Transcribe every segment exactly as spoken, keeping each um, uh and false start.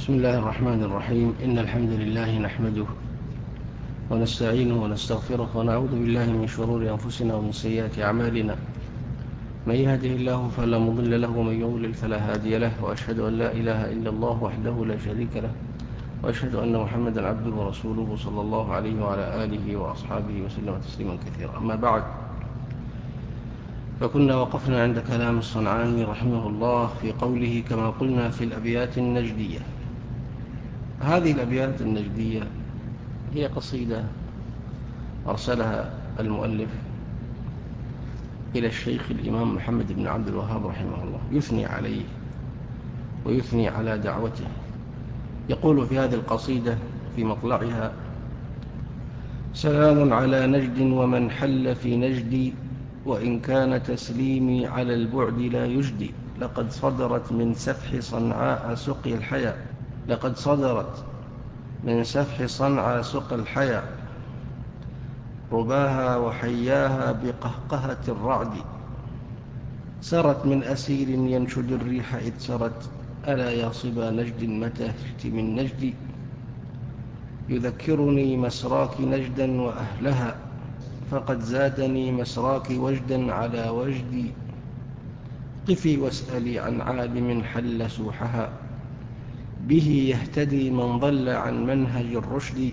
بسم الله الرحمن الرحيم. إن الحمد لله نحمده ونستعينه ونستغفره ونعوذ بالله من شرور أنفسنا ومن سيئات أعمالنا. من يهده الله فلا مضل له ومن يضلل فلا هادي له، وأشهد أن لا إله إلا الله وحده لا شريك له، وأشهد أن محمدا عبده ورسوله صلى الله عليه وعلى آله وأصحابه وسلم تسليما كثيرا. أما بعد، فكنا وقفنا عند كلام الصنعاني رحمه الله في قوله كما قلنا في الأبيات النجدية. هذه الأبيات النجدية هي قصيدة أرسلها المؤلف إلى الشيخ الإمام محمد بن عبد الوهاب رحمه الله، يثني عليه ويثني على دعوته. يقول في هذه القصيدة في مطلعها: سلام على نجد ومن حل في نجدي، وإن كان تسليمي على البعد لا يجدي. لقد صدرت من سفح صنعاء سقي الحيا، لقد صدرت من سفح صنعاء سقي الحيا، رباها وحياها بقهقهة الرعد. سرت من أسير ينشد الريح إذ سرت، ألا يا صبا نجد متى هشت من نجدي. يذكرني مسراك نجدا وأهلها، فقد زادني مسراك وجدا على وجدي. قفي واسألي عن عالم حل سوحها، به يهتدي من ضل عن منهج الرشد.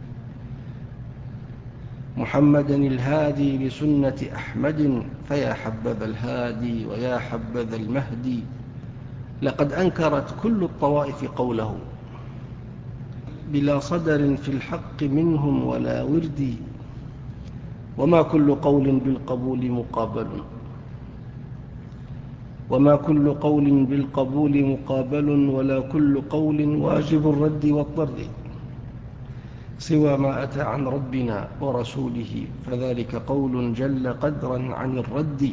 محمدا الهادي لسنة أحمد، فيا حبذا الهادي ويا حبذا المهدي. لقد أنكرت كل الطوائف قوله، بلا صدر في الحق منهم ولا ورد. وما كل قول بالقبول مقابل، وما كل قول بالقبول مقابل، ولا كل قول واجب الرد والطرد. سوى ما أتى عن ربنا ورسوله، فذلك قول جل قدرا عن الرد.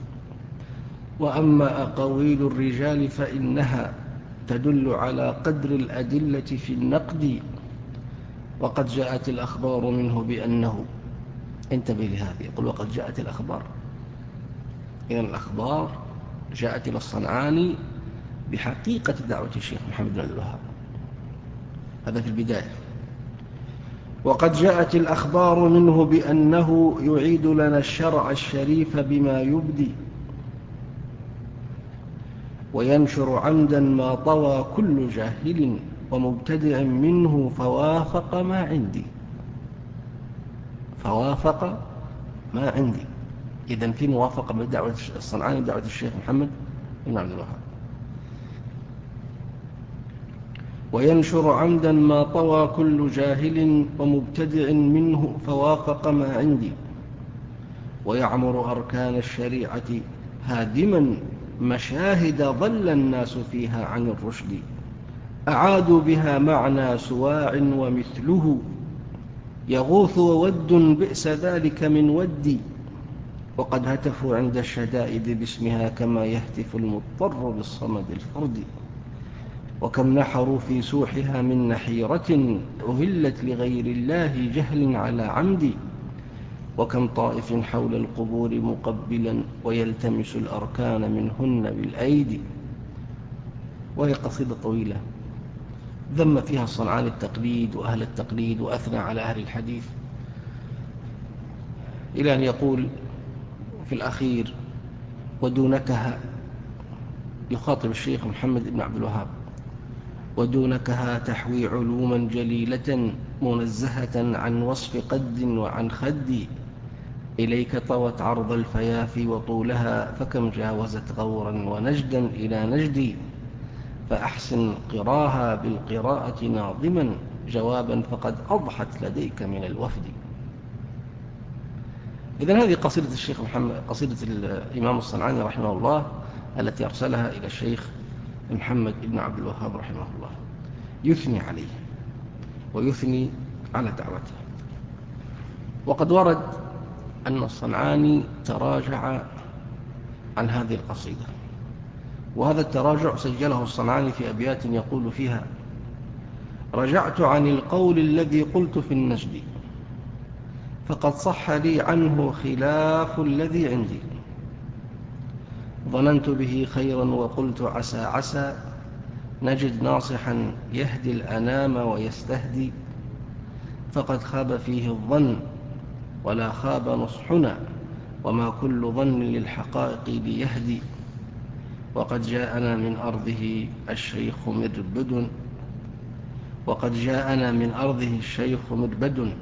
وأما أقاويل الرجال فإنها تدل على قدر الأدلة في النقد. وقد جاءت الأخبار منه بأنه، انتبه لهذه، يقول وقد جاءت الأخبار، إذن الأخبار جاءت إلى الصنعاني بحقيقة دعوة الشيخ محمد بن عبد الوهاب. هذا في البداية. وقد جاءت الأخبار منه بأنه يعيد لنا الشرع الشريف بما يبدي، وينشر عمدا ما طوى كل جاهل ومبتدع منه فوافق ما عندي. فوافق ما عندي، إذن في موافقة من دعوة الصنعاني دعوة الشيخ محمد بن عبد الوهاب. وينشر عمدا ما طوى كل جاهل ومبتدع منه فوافق ما عندي. ويعمر أركان الشريعة هادما مشاهد ضل الناس فيها عن الرشد. أعادوا بها معنى سواع ومثله، يغوث وود بئس ذلك من ودي. وقد هتفوا عند الشدائد باسمها كما يهتف المضطر بالصمد الفرد. وكم نحروا في سوحها من نحيرة أهلت لغير الله جهل على عمد. وكم طائف حول القبور مقبلا ويلتمس الأركان منهن بالأيدي. وهي قصيدة طويلة ذم فيها الصنعاني التقليد وأهل التقليد، وأثنى على أهل الحديث، إلى أن يقول في الأخير: ودونكها، يخاطب الشيخ محمد بن عبد الوهاب، ودونكها تحوي علوما جليلة منزهة عن وصف قد وعن خد. إليك طوت عرض الفيافي وطولها، فكم جاوزت غورا ونجدا إلى نجدي. فأحسن قراها بالقراءة ناظما جوابا، فقد أضحت لديك من الوفد. إذن هذه قصيدة الشيخ محمد، قصيدة الإمام الصنعاني رحمه الله التي أرسلها إلى الشيخ محمد بن عبد الوهاب رحمه الله، يثني عليه ويثني على دعوته. وقد ورد أن الصنعاني تراجع عن هذه القصيدة، وهذا التراجع سجله الصنعاني في أبيات يقول فيها: رجعت عن القول الذي قلت في النجد، فقد صح لي عنه خلاف الذي عندي. ظننت به خيرا وقلت عسى عسى، نجد ناصحا يهدي الأنام ويستهدي، فقد خاب فيه الظن ولا خاب نصحنا، وما كل ظن للحقائق بيهدي. وقد جاءنا من أرضه الشيخ مربد وقد جاءنا من أرضه الشيخ مربد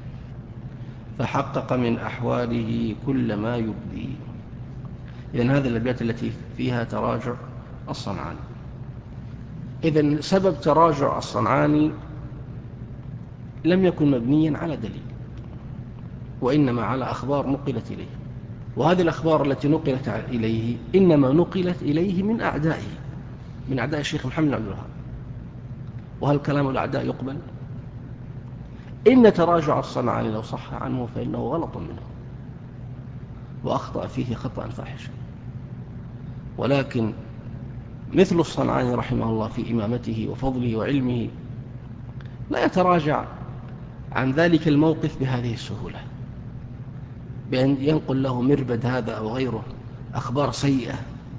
فحقق من أحواله كل ما يبدي. إذن هذه الأبيات التي فيها تراجع الصنعاني. إذن سبب تراجع الصنعاني لم يكن مبنيا على دليل، وإنما على أخبار نقلت إليه، وهذه الأخبار التي نقلت إليه إنما نقلت إليه من أعدائه، من أعداء الشيخ محمد بن عبد الوهاب. وهل كلام الأعداء يقبل؟ إن تراجع الصنعاني لو صح عنه فإنه غلط منه وأخطأ فيه خطأ فاحشا، ولكن مثل الصنعاني رحمه الله في إمامته وفضله وعلمه لا يتراجع عن ذلك الموقف بهذه السهولة، بأن ينقل له مربد هذا أو غيره أخبار سيئة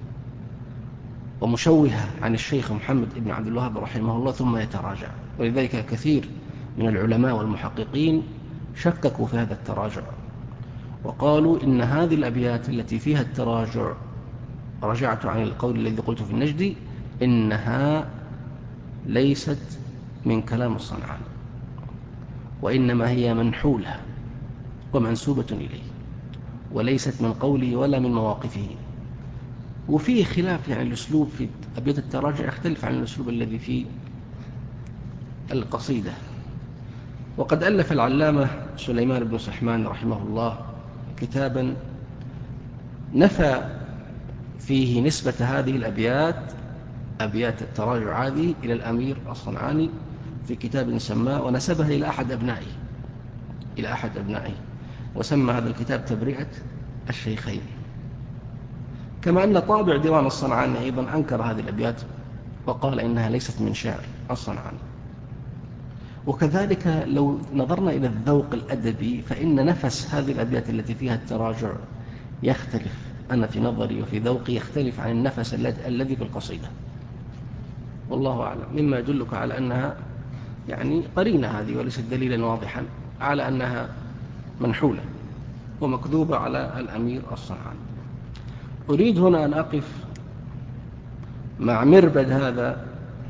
ومشوهة عن الشيخ محمد بن عبد الوهاب رحمه الله ثم يتراجع. ولذلك كثير من العلماء والمحققين شككوا في هذا التراجع، وقالوا إن هذه الأبيات التي فيها التراجع، رجعت عن القول الذي قلت في النجد، إنها ليست من كلام الصنعاني، وإنما هي منحولة ومنسوبة إليه، وليست من قوله ولا من مواقفه. وفيه خلاف، يعني الأسلوب في أبيات التراجع يختلف عن الأسلوب الذي في القصيدة. وقد ألف العلامة سليمان بن سحمان رحمه الله كتابا نفى فيه نسبة هذه الأبيات، أبيات التراجع هذه، إلى الأمير الصنعاني في كتاب سماه، ونسبها إلى أحد أبنائه إلى أحد أبنائه وسمى هذا الكتاب تبرئة الشيخين. كما أن طابع ديوان الصنعاني أيضا أنكر هذه الأبيات وقال إنها ليست من شعر الصنعاني. وكذلك لو نظرنا إلى الذوق الأدبي فإن نفس هذه الأبيات التي فيها التراجع يختلف، أنا في نظري وفي ذوقي يختلف عن النفس الذي في القصيدة، والله أعلم، مما يدلك على أنها يعني قرينة هذه وليست دليلا واضحا على أنها منحولة ومكذوبة على الأمير الصنعاني. أريد هنا أن أقف مع مربد هذا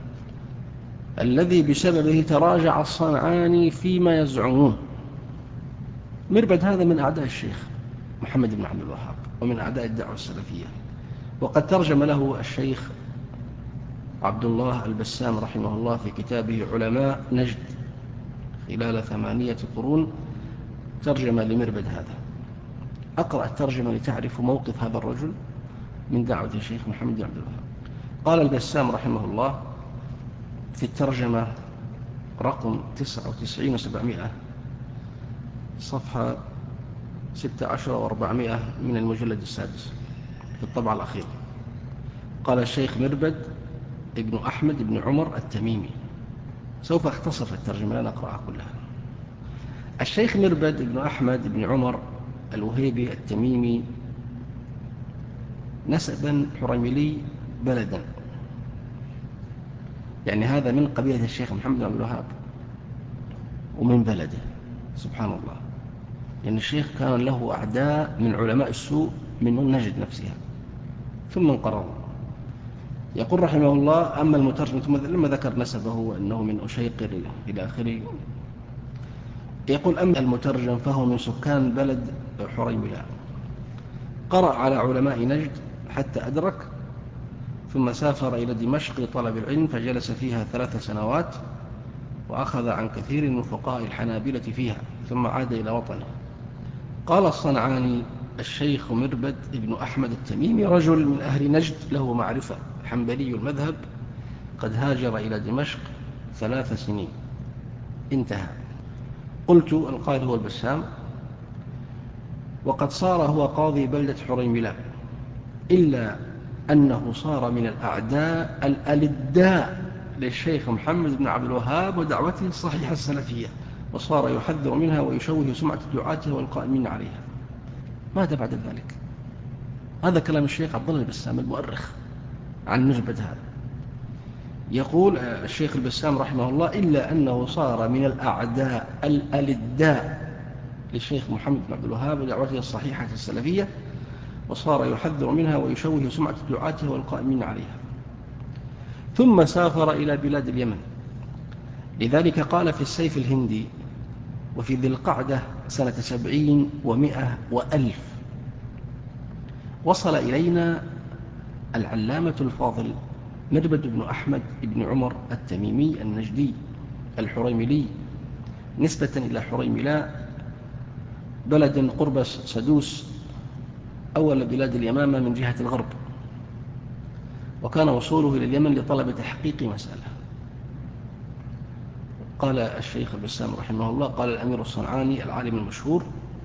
الذي بسببه تراجع الصنعاني فيما يزعمون. مربد هذا من أعداء الشيخ محمد بن عبد الوهاب ومن أعداء الدعوة السلفية، وقد ترجم له الشيخ عبد الله البسام رحمه الله في كتابه علماء نجد خلال ثمانية قرون، ترجم لمربد هذا. أقرأ الترجمة لتعرف موقف هذا الرجل من دعوة الشيخ محمد بن عبد الوهاب. قال البسام رحمه الله في الترجمة رقم تسعة وتسعين وسبعمائة، صفحة ستة عشر وأربعمائة من المجلد السادس في الطبعة الأخيرة، قال الشيخ مربد ابن أحمد بن عمر التميمي. سوف أختصر في الترجمة لا نقرأها كلها. الشيخ مربد ابن أحمد بن عمر الوهيبي التميمي نسبا حرملي بلدا، يعني هذا من قبيلة الشيخ محمد بن عبد الوهاب ومن بلده، سبحان الله. يعني الشيخ كان له أعداء من علماء السوء من نجد نفسها ثم انقرضوا. يقول رحمه الله: أما المترجم، ثم لما ذكر نسبه وأنه من أشيقر إلى آخره، يقول: أما المترجم فهو من سكان بلد حريملة، قرأ على علماء نجد حتى أدرك، ثم سافر إلى دمشق لطلب العلم فجلس فيها ثلاث سنوات وأخذ عن كثير من فقهاء الحنابلة فيها، ثم عاد إلى وطنه. قال الصنعاني: الشيخ مربد ابن أحمد التميمي رجل من أهل نجد له معرفة، حنبلي المذهب، قد هاجر إلى دمشق ثلاث سنين. انتهى. قلت، القائل هو البسام: وقد صار هو قاضي بلدة حريملة، إلا أنه صار من الأعداء الألداء للشيخ محمد بن عبد الوهاب ودعوته الصحيحة السلفية، وصار يحذر منها ويشوه سمعة دعاتها والقائمين عليها. ماذا بعد ذلك؟ هذا كلام الشيخ عبد الله البسام المؤرخ عن مربد هذا. يقول الشيخ البسام رحمه الله: إلا أنه صار من الأعداء الألداء للشيخ محمد بن عبد الوهاب ودعوته الصحيحة السلفية، وصار يحذر منها ويشوه سمعة دعاته والقائمين عليها. ثم سافر إلى بلاد اليمن، لذلك قال في السيف الهندي: وفي ذي القعدة سنة سبعين ومئة وألف وصل إلينا العلامة الفاضل مربد بن أحمد بن عمر التميمي النجدي الحريملي، نسبة إلى حريملاء، بلد قرب سدوس، أول بلاد اليمامة من جهة الغرب، وكان وصوله إلى اليمن لطلب تحقيق مسألة. قال الشيخ البسام رحمه الله: قال الأمير الصنعاني العالم المشهور: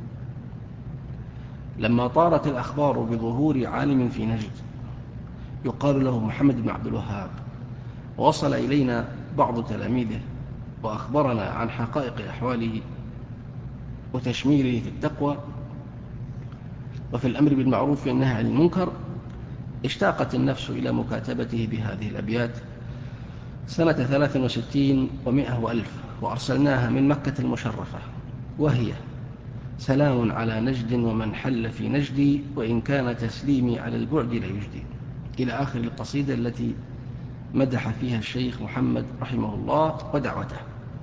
لما طارت الأخبار بظهور عالم في نجد يقال له محمد بن عبد الوهاب، ووصل إلينا بعض تلاميذه وأخبرنا عن حقائق أحواله وتشميره في التقوى وفي الأمر بالمعروف والنهي عن المنكر، اشتاقت النفس إلى مكاتبته بهذه الأبيات سنة ثلاث وستين ومئة وألف، وأرسلناها من مكة المشرفة، وهي: سلام على نجد ومن حل في نجدي، وإن كان تسليمي على البعد ليجدي، إلى آخر القصيدة التي مدح فيها الشيخ محمد رحمه الله ودعوته.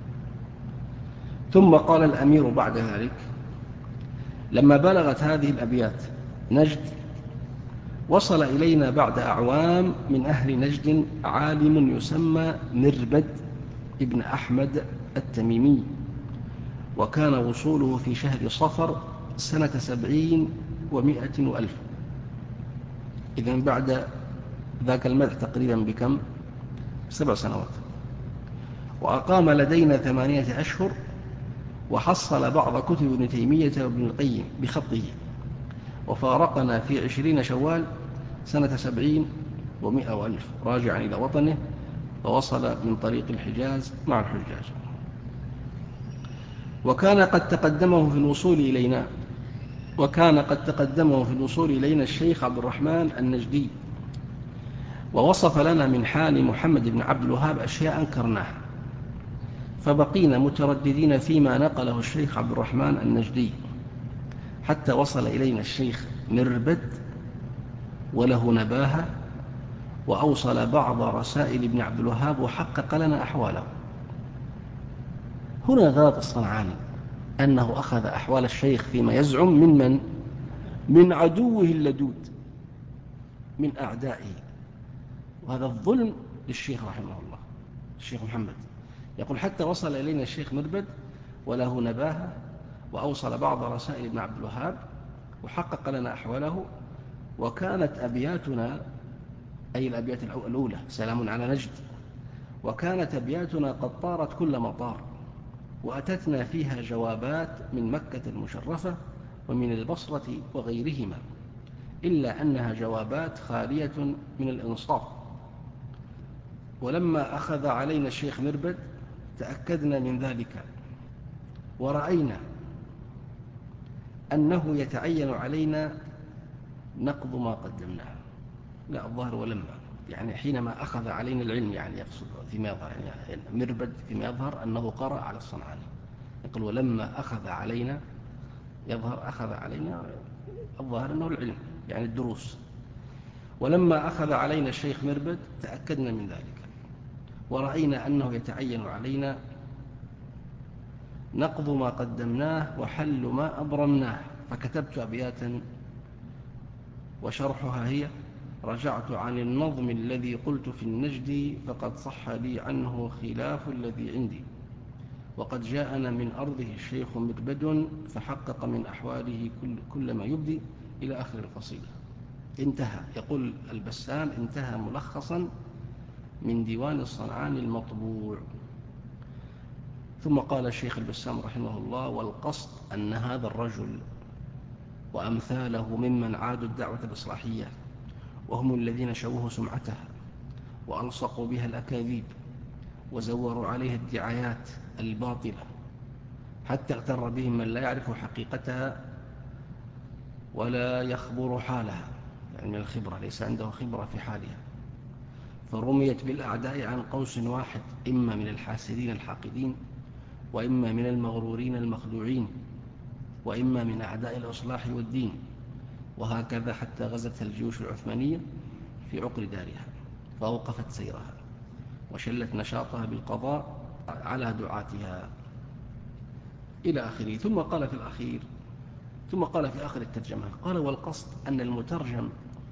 ثم قال الأمير بعد ذلك: لما بلغت هذه الأبيات نجد، وصل إلينا بعد أعوام من أهل نجد عالم يسمى مربد ابن أحمد التميمي، وكان وصوله في شهر صفر سنة سبعين ومائة وألف، إذن بعد ذاك المدح تقريبا بكم؟ سبع سنوات. وأقام لدينا ثمانية أشهر، وحصل بعض كتب ابن تيمية وابن القيم بخطه، وفارقنا في عشرين شوال سنة سبعين ومئة وألف راجعا إلى وطنه، فوصل من طريق الحجاز مع الحجاج. وكان قد تقدمه في الوصول إلينا وكان قد تقدمه في الوصول إلينا الشيخ عبد الرحمن النجدي، ووصف لنا من حال محمد بن عبد الوهاب أشياء أنكرناها، فبقينا مترددين فيما نقله الشيخ عبد الرحمن النجدي، حتى وصل إلينا الشيخ مربد وله نباهة، وأوصل بعض رسائل ابن عبد الوهاب وحقق لنا أحواله. هنا غلط الصنعاني أنه أخذ أحوال الشيخ فيما يزعم من من؟ من عدوه اللدود، من أعدائه، وهذا الظلم للشيخ رحمه الله. الشيخ محمد يقول: حتى وصل إلينا الشيخ مربد وله نباهة، وأوصل بعض رسائل ابن عبد الوهاب وحقق لنا أحواله، وكانت أبياتنا، أي الأبيات الأولى، سلام على نجد، وكانت أبياتنا قد طارت كل مطار، وأتتنا فيها جوابات من مكة المشرفة ومن البصرة وغيرهما، إلا أنها جوابات خالية من الإنصاف. ولما أخذ علينا الشيخ مربد تأكدنا من ذلك، ورأينا أنه يتعين علينا نقض ما قدمناه. لا، الظاهر ولما، يعني حينما أخذ علينا العلم، يعني يقصد فيما يظهر، يعني مربد فيما يظهر أنه قرأ على الصنعاني، يقول: ولما أخذ علينا، يظهر أخذ علينا، الظاهر أنه العلم، يعني الدروس. ولما أخذ علينا الشيخ مربد تأكدنا من ذلك، ورأينا أنه يتعين علينا نقض ما قدمناه وحل ما أبرمناه، فكتبت أبياتا وشرحها هي: رجعت عن النظم الذي قلت في النجد، فقد صح لي عنه خلاف الذي عندي، وقد جاءنا من أرضه الشيخ مربد، فحقق من أحواله كل, كل ما يبدي، إلى آخر القصيدة. انتهى. يقول البسام: انتهى ملخصا من ديوان الصنعاني المطبوع. ثم قال الشيخ البسام رحمه الله: والقصد أن هذا الرجل وأمثاله ممن عادوا الدعوة الإصلاحية، وهم الذين شوهوا سمعتها وألصقوا بها الأكاذيب وزوروا عليها الدعايات الباطلة، حتى اغتر بهم من لا يعرف حقيقتها ولا يخبر حالها، يعني من الخبرة، ليس عنده خبرة في حالها، فرميت بالأعداء عن قوس واحد، إما من الحاسدين الحاقدين، وإما من المغرورين المخدوعين، وإما من أعداء الإصلاح والدين، وهكذا حتى غزت الجيوش العثمانية في عقر دارها فأوقفت سيرها وشلت نشاطها بالقضاء على دعاتها إلى آخره. ثم قال في الأخير ثم قال في آخر الترجمة، قال: والقصد أن المترجم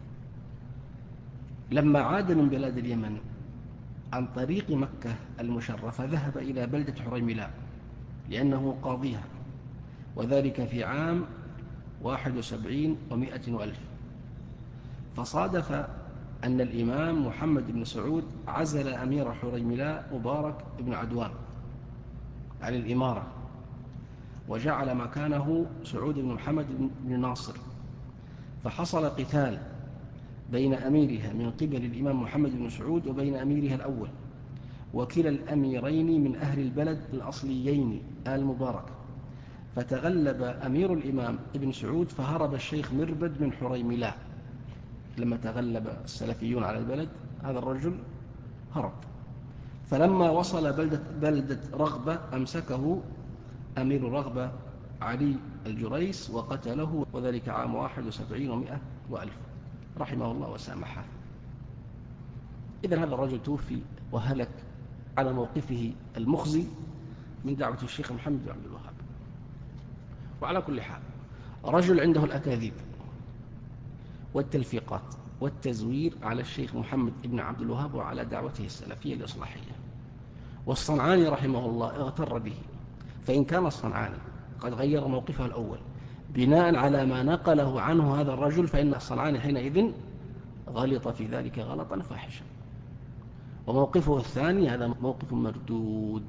لما عاد من بلاد اليمن عن طريق مكة المشرفة ذهب إلى بلدة حريملاء لأنه قاضيها، وذلك في عام واحد وسبعين ومائة وألف. فصادف أن الإمام محمد بن سعود عزل أمير حريملاء مبارك بن عدوان عن الإمارة، وجعل مكانه سعود بن محمد بن ناصر، فحصل قتال بين أميرها من قبل الإمام محمد بن سعود وبين أميرها الأول، وكلا الأميرين من أهل البلد الأصليين آل مبارك. فتغلب أمير الإمام ابن سعود فهرب الشيخ مربد من حريملاء. لما تغلب السلفيون على البلد هذا الرجل هرب، فلما وصل بلدة, بلدة رغبة أمسكه أمير رغبة علي الجريس وقتله، وذلك عام واحد وسبعين ومائة وألف، رحمه الله وسامحه. إذن هذا الرجل توفي وهلك على موقفه المخزي من دعوة الشيخ محمد بن عبد الوهاب. وعلى كل حال، رجل عنده الأكاذيب والتلفيقات والتزوير على الشيخ محمد بن عبد الوهاب وعلى دعوته السلفية الإصلاحية، والصنعاني رحمه الله اغتر به. فإن كان الصنعاني قد غير موقفه الأول بناء على ما نقله عنه هذا الرجل، فإن الصنعاني حينئذ غلط في ذلك غلطا فاحشا، وموقفه الثاني هذا موقف مردود،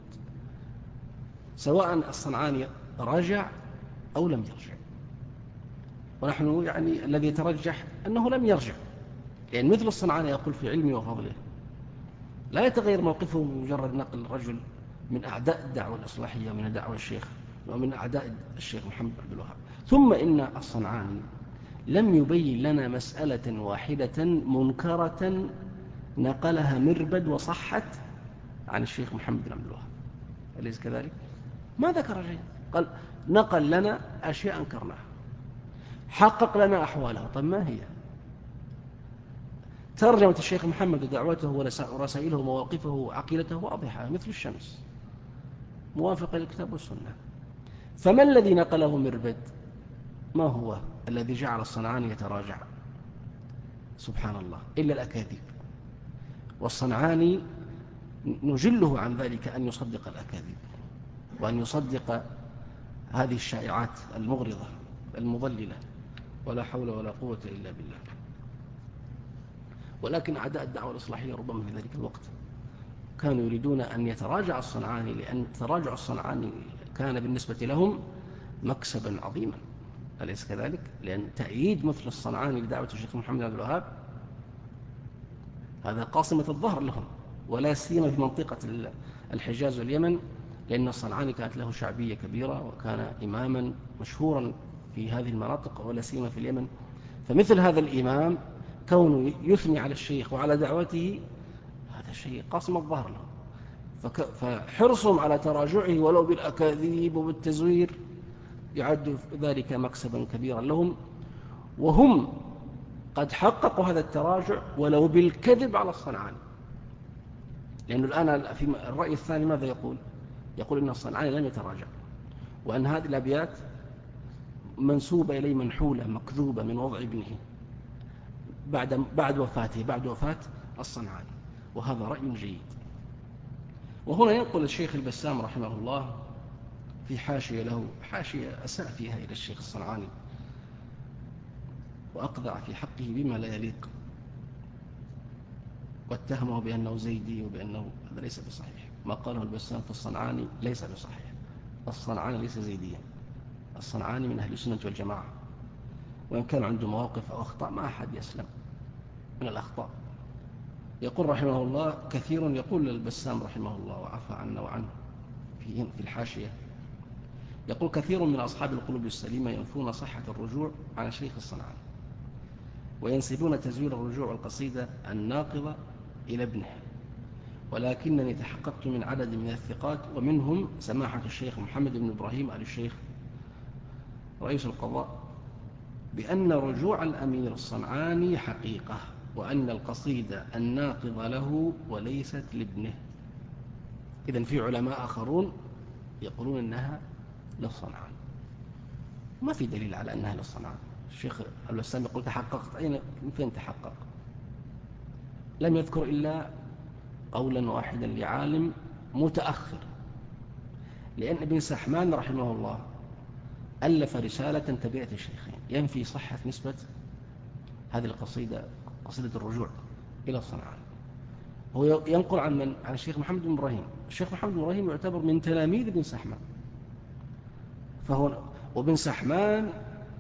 سواء الصنعاني رجع أو لم يرجع. ونحن يعني الذي يترجح أنه لم يرجع، لأن مثل الصنعاني يقول في علمه وفضله لا يتغير موقفه بمجرد نقل رجل من أعداء الدعوة الإصلاحية ومن دعوة الشيخ ومن أعداء الشيخ محمد بن عبد الوهاب. ثم إن الصنعاني لم يبين لنا مسألة واحدة منكرة نقلها مربد وصحت عن الشيخ محمد بن عبد الوهاب، أليس كذلك؟ ما ذكر شيء، قال نقل لنا أشياء أنكرناها، حقق لنا أحوالها. طيب ما هي؟ ترجمة الشيخ محمد ودعوته ورسائله ومواقفه وعقيدته واضحة مثل الشمس، موافقة للكتاب والسنة. فما الذي نقله مربد؟ ما هو الذي جعل الصنعاني يتراجع؟ سبحان الله، إلا الأكاذيب. والصنعاني نجله عن ذلك أن يصدق الأكاذيب وأن يصدق هذه الشائعات المغرضة المضللة، ولا حول ولا قوة إلا بالله. ولكن أعداء الدعوة الإصلاحية ربما في ذلك الوقت كانوا يريدون أن يتراجع الصنعاني، لأن تراجع الصنعاني كان بالنسبة لهم مكسبا عظيما، أليس كذلك؟ لأن تأييد مثل الصنعاني لدعوة الشيخ محمد بن عبد الوهاب هذا قاصمة الظهر لهم، ولا سيما في منطقة الحجاز واليمن، لأن الصنعاني كانت له شعبية كبيرة وكان إماما مشهورا في هذه المناطق ولا سيما في اليمن. فمثل هذا الإمام كونه يثني على الشيخ وعلى دعوته هذا شيء قاصم الظهر لهم، فحرصهم على تراجعه ولو بالأكاذيب وبالتزوير يعد ذلك مكسبا كبيرا لهم، وهم قد حققوا هذا التراجع ولو بالكذب على الصنعاني. لأنه الآن في الرأي الثاني ماذا يقول؟ يقول إن الصنعاني لم يتراجع، وأن هذه الأبيات منسوبة إليه منحولة مكذوبة من وضع ابنه بعد بعد وفاته بعد وفاة الصنعاني، وهذا رأي جيد. وهنا ينقل الشيخ البسام رحمه الله في حاشية له، حاشية أساء فيها إلى الشيخ الصنعاني وأقذع في حقه بما لا يليق، واتهمه بأنه زيدي وبأنه هذا ليس بصحيح. ما قاله البسام في الصنعاني ليس بصحيح، الصنعاني ليس زيديا، الصنعاني من أهل السنة والجماعة، وإن كان عنده مواقف أو أخطاء ما أحد يسلم من الأخطاء. يقول رحمه الله كثير، يقول البسام رحمه الله وعفى عنا وعنه في في الحاشية، يقول كثير من أصحاب القلوب السليمة ينفون صحة الرجوع عن شيخ الصنعاني، وينسبون تزوير الرجوع والقصيدة الناقضة إلى ابنه، ولكنني تحققت من عدد من الثقات ومنهم سماحة الشيخ محمد بن إبراهيم آل الشيخ رئيس القضاء بأن رجوع الأمير الصنعاني حقيقة، وأن القصيدة الناقضة له وليست لابنه. إذن في علماء آخرون يقولون أنها للصنعاني، ما في دليل على أنها للصنعاني. الشيخ البسام يقول تحققت، أين فين تحقق؟ لم يذكر إلا قولا واحدا لعالم متأخر، لأن ابن سحمان رحمه الله ألف رسالة تبعة الشيخين ينفي صحة نسبة هذه القصيدة، قصيدة الرجوع، إلى الصنعاني. هو ينقل عن من؟ عن الشيخ محمد بن إبراهيم. الشيخ محمد بن إبراهيم يعتبر من تلاميذ ابن سحمان، فهو وابن سحمان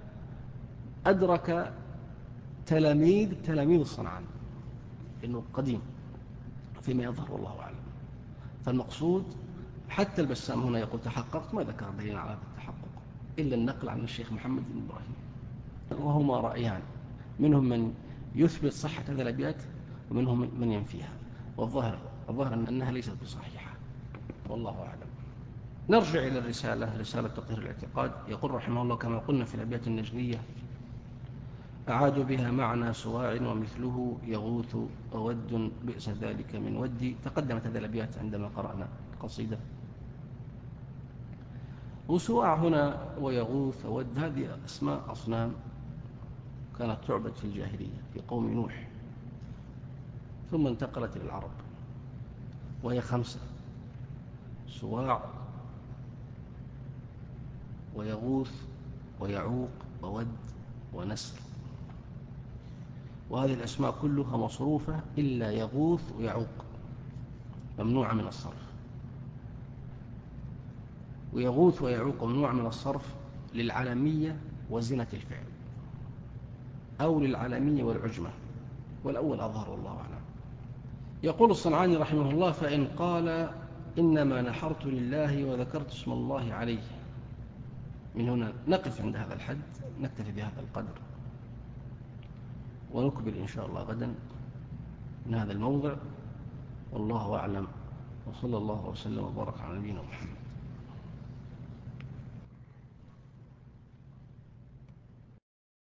أدرك تلاميذ تلاميذ الصنعاني، إنه قديم فيما يظهر والله أعلم. فالمقصود حتى البسام هنا يقول تحققت، ما ذكر دليل على هذا التحقق إلا النقل عن الشيخ محمد بن إبراهيم. وهما رأيان، منهم من يثبت صحة هذه الأبيات ومنهم من ينفيها، والظاهر الظاهر أنها ليست بصحيحة والله أعلم. نرجع إلى الرسالة، رسالة تطهير الاعتقاد. يقول رحمه الله كما قلنا في الأبيات النجدية: أعادوا بها معنى سواع ومثله يغوث وود بئس ذلك من ودي. تقدمت هذه الأبيات عندما قرأنا القصيدة. وسواع هنا ويغوث وود هذه أسماء أصنام كانت تعبد في الجاهلية في قوم نوح، ثم انتقلت إلى العرب، وهي خمسة: سواع ويغوث ويعوق وود ونسر. وهذه الأسماء كلها مصروفة إلا يغوث ويعوق، ممنوعة من الصرف. ويغوث ويعوق ممنوع من الصرف للعلمية وزنة الفعل، أو للعلمية والعجمة، والأول أظهر والله أعلم. يقول الصنعاني رحمه الله: فإن قال إنما نحرت لله وذكرت اسم الله عليه. من هنا نقف عند هذا الحد، نكتفي بهذا القدر، ونكبر إن شاء الله غدا من هذا الموضع، والله أعلم، وصلى الله وسلم وبارك على نبينا محمد.